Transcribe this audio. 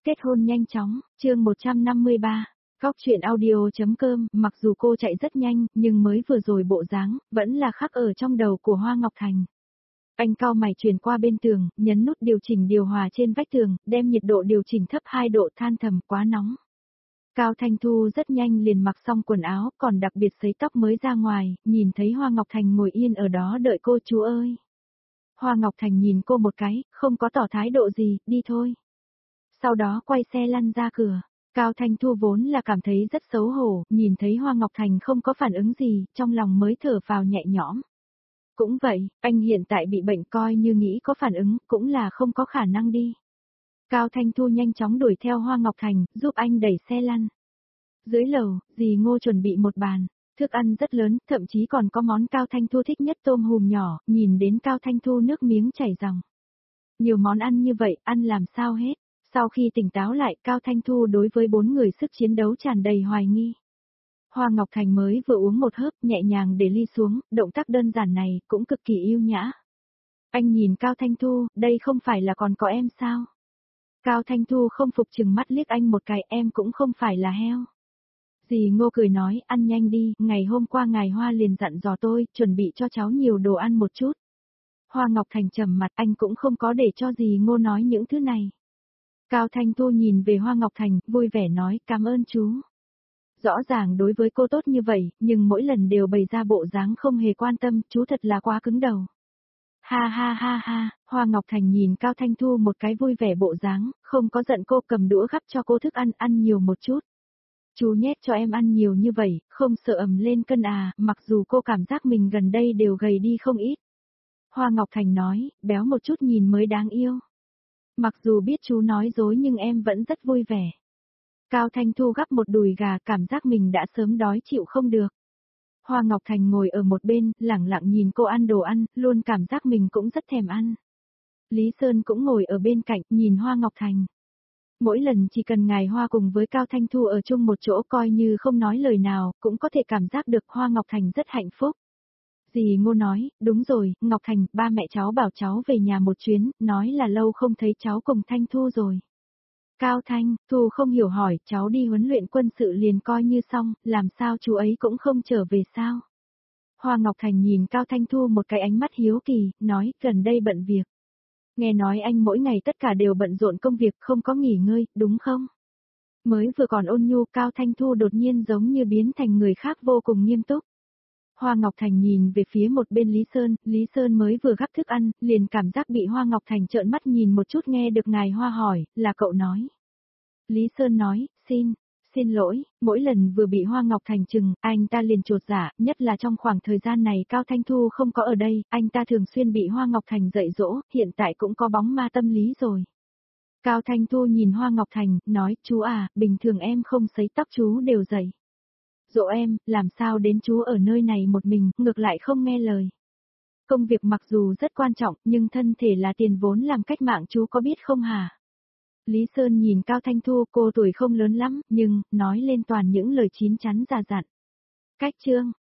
Kết hôn nhanh chóng, chương 153. Góc truyện audio.com, mặc dù cô chạy rất nhanh, nhưng mới vừa rồi bộ dáng, vẫn là khắc ở trong đầu của Hoa Ngọc Thành. Anh cau mày chuyển qua bên tường, nhấn nút điều chỉnh điều hòa trên vách tường, đem nhiệt độ điều chỉnh thấp 2 độ, than thầm quá nóng. Cao Thanh Thu rất nhanh liền mặc xong quần áo, còn đặc biệt sấy tóc mới ra ngoài, nhìn thấy Hoa Ngọc Thành ngồi yên ở đó đợi cô. Chú ơi! Hoa Ngọc Thành nhìn cô một cái, không có tỏ thái độ gì, đi thôi. Sau đó quay xe lăn ra cửa. Cao Thanh Thu vốn là cảm thấy rất xấu hổ, nhìn thấy Hoa Ngọc Thành không có phản ứng gì, trong lòng mới thở vào nhẹ nhõm. Cũng vậy, anh hiện tại bị bệnh, coi như nghĩ có phản ứng, cũng là không có khả năng đi. Cao Thanh Thu nhanh chóng đuổi theo Hoa Ngọc Thành, giúp anh đẩy xe lăn. Dưới lầu, dì Ngô chuẩn bị một bàn, thức ăn rất lớn, thậm chí còn có món Cao Thanh Thu thích nhất, tôm hùm nhỏ, nhìn đến Cao Thanh Thu nước miếng chảy ròng. Nhiều món ăn như vậy, ăn làm sao hết. Sau khi tỉnh táo lại, Cao Thanh Thu đối với 4 người sức chiến đấu tràn đầy hoài nghi. Hoa Ngọc Thành mới vừa uống một hớp, nhẹ nhàng để ly xuống, động tác đơn giản này, cũng cực kỳ yêu nhã. Anh nhìn Cao Thanh Thu, đây không phải là còn có em sao? Cao Thanh Thu không phục chừng mắt liếc anh một cái, em cũng không phải là heo. Dì Ngô cười nói, ăn nhanh đi, ngày hôm qua ngài Hoa liền dặn dò tôi, chuẩn bị cho cháu nhiều đồ ăn một chút. Hoa Ngọc Thành trầm mặt, anh cũng không có để cho dì Ngô nói những thứ này. Cao Thanh Thu nhìn về Hoa Ngọc Thành, vui vẻ nói, cảm ơn chú. Rõ ràng đối với cô tốt như vậy, nhưng mỗi lần đều bày ra bộ dáng không hề quan tâm, chú thật là quá cứng đầu. Ha ha ha ha, Hoa Ngọc Thành nhìn Cao Thanh Thu một cái vui vẻ bộ dáng, không có giận cô, cầm đũa gắp cho cô thức ăn, ăn nhiều một chút. Chú nhét cho em ăn nhiều như vậy, không sợ ầm lên cân à, mặc dù cô cảm giác mình gần đây đều gầy đi không ít. Hoa Ngọc Thành nói, béo một chút nhìn mới đáng yêu. Mặc dù biết chú nói dối nhưng em vẫn rất vui vẻ. Cao Thanh Thu gắp một đùi gà, cảm giác mình đã sớm đói chịu không được. Hoa Ngọc Thành ngồi ở một bên, lẳng lặng nhìn cô ăn đồ ăn, luôn cảm giác mình cũng rất thèm ăn. Lý Sơn cũng ngồi ở bên cạnh, nhìn Hoa Ngọc Thành. Mỗi lần chỉ cần ngài Hoa cùng với Cao Thanh Thu ở chung một chỗ, coi như không nói lời nào, cũng có thể cảm giác được Hoa Ngọc Thành rất hạnh phúc. Dì Ngô nói, đúng rồi, Ngọc Thành, ba mẹ cháu bảo cháu về nhà một chuyến, nói là lâu không thấy cháu cùng Thanh Thu rồi. Cao Thanh Thu không hiểu hỏi, cháu đi huấn luyện quân sự liền coi như xong, làm sao chú ấy cũng không trở về sao? Hoa Ngọc Thành nhìn Cao Thanh Thu một cái ánh mắt hiếu kỳ, nói, gần đây bận việc. Nghe nói anh mỗi ngày tất cả đều bận rộn công việc, không có nghỉ ngơi, đúng không? Mới vừa còn ôn nhu, Cao Thanh Thu đột nhiên giống như biến thành người khác vô cùng nghiêm túc. Hoa Ngọc Thành nhìn về phía một bên Lý Sơn mới vừa gắp thức ăn, liền cảm giác bị Hoa Ngọc Thành trợn mắt nhìn một chút, nghe được ngài Hoa hỏi, là cậu nói. Lý Sơn nói, xin lỗi, mỗi lần vừa bị Hoa Ngọc Thành chừng, anh ta liền chột dạ, nhất là trong khoảng thời gian này Cao Thanh Thu không có ở đây, anh ta thường xuyên bị Hoa Ngọc Thành dạy dỗ, hiện tại cũng có bóng ma tâm lý rồi. Cao Thanh Thu nhìn Hoa Ngọc Thành, nói, chú à, bình thường em không sấy tóc chú đều dậy. Dỗ em, làm sao đến chú ở nơi này một mình, ngược lại không nghe lời. Công việc mặc dù rất quan trọng, nhưng thân thể là tiền vốn làm cách mạng, chú có biết không hả? Lý Sơn nhìn Cao Thanh Thu, cô tuổi không lớn lắm, nhưng, nói lên toàn những lời chín chắn già dặn. Cách chương,